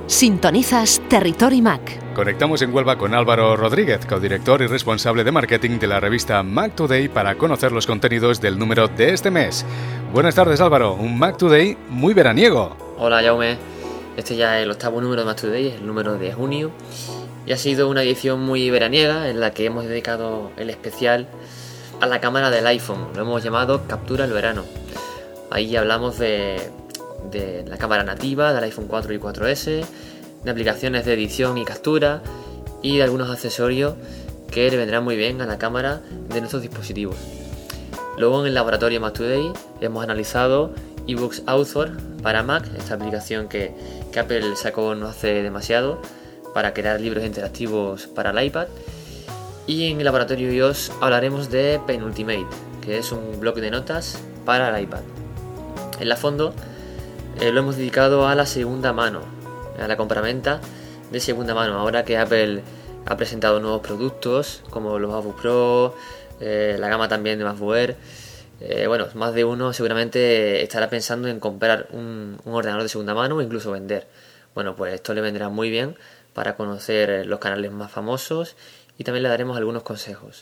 Sintonizas Territory Mac. Conectamos en Huelva con Álvaro Rodríguez, codirector y responsable de marketing de la revista Mac Today, para conocer los contenidos del número de este mes. Buenas tardes, Álvaro. Un Mac Today muy veraniego. Hola, Jaume. Este ya es el 8º número de Mac Today, el número de junio. Y ha sido una edición muy veraniega en la que hemos dedicado el especial a la cámara del iPhone. Lo hemos llamado Captura el Verano. Ahí hablamos de la cámara nativa del iPhone 4 y 4S, de aplicaciones de edición y captura y de algunos accesorios que le vendrán muy bien a la cámara de nuestros dispositivos. Luego en el laboratorio Mac Today hemos analizado eBooks Author para Mac, esta aplicación que Apple sacó no hace demasiado para crear libros interactivos para el iPad. Y en el laboratorio iOS hablaremos de Penultimate, que es un bloc de notas para el iPad. En la fondo lo hemos dedicado a la segunda mano, a la compraventa de segunda mano, ahora que Apple ha presentado nuevos productos como los MacBook Pro, la gama también de MacBook Air. Más de uno seguramente estará pensando en comprar un ordenador de segunda mano o incluso vender. Bueno, pues esto le vendrá muy bien para conocer los canales más famosos y también le daremos algunos consejos.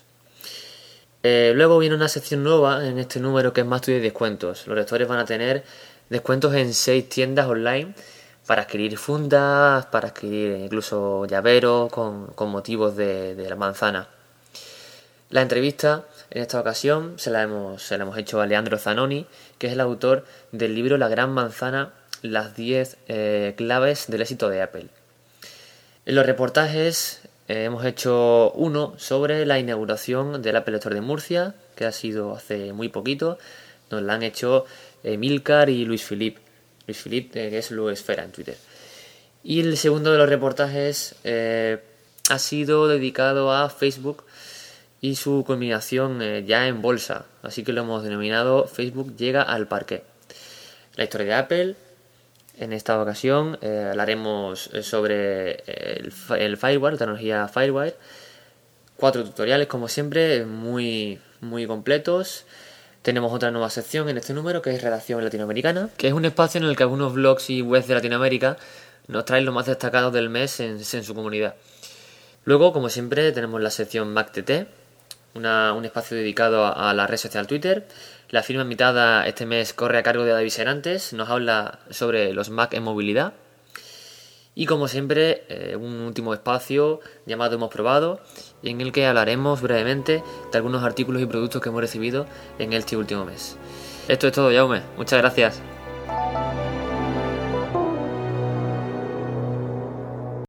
Luego viene una sección nueva en este número que es Mac Today descuentos. Los lectores van a tener descuentos en 6 tiendas online para adquirir fundas, para adquirir incluso llaveros con motivos de la manzana. La entrevista en esta ocasión se la hemos hecho a Leandro Zanoni, que es el autor del libro La Gran Manzana, las 10 claves del éxito de Apple. En los reportajes hemos hecho uno sobre la inauguración del Apple Store de Murcia, que ha sido hace muy poquito. Nos la han hecho Milcar y Luis Philippe. Luis Philippe, que es Luisfera en Twitter. Y el segundo de los reportajes ha sido dedicado a Facebook y su culminación ya en bolsa. Así que lo hemos denominado Facebook llega al parqué. La historia de Apple. En esta ocasión hablaremos sobre el Firewire, la tecnología Firewire. 4 tutoriales, como siempre, muy, muy completos. Tenemos otra nueva sección en este número, que es Redacción Latinoamericana, que es un espacio en el que algunos blogs y webs de Latinoamérica nos traen lo más destacado del mes en su comunidad. Luego, como siempre, tenemos la sección MacTT, un espacio dedicado a la red social Twitter. La firma invitada este mes corre a cargo de David Serantes, nos habla sobre los Mac en movilidad. Y como siempre, un último espacio llamado Hemos Probado, en el que hablaremos brevemente de algunos artículos y productos que hemos recibido en este último mes. Esto es todo, Jaume. Muchas gracias.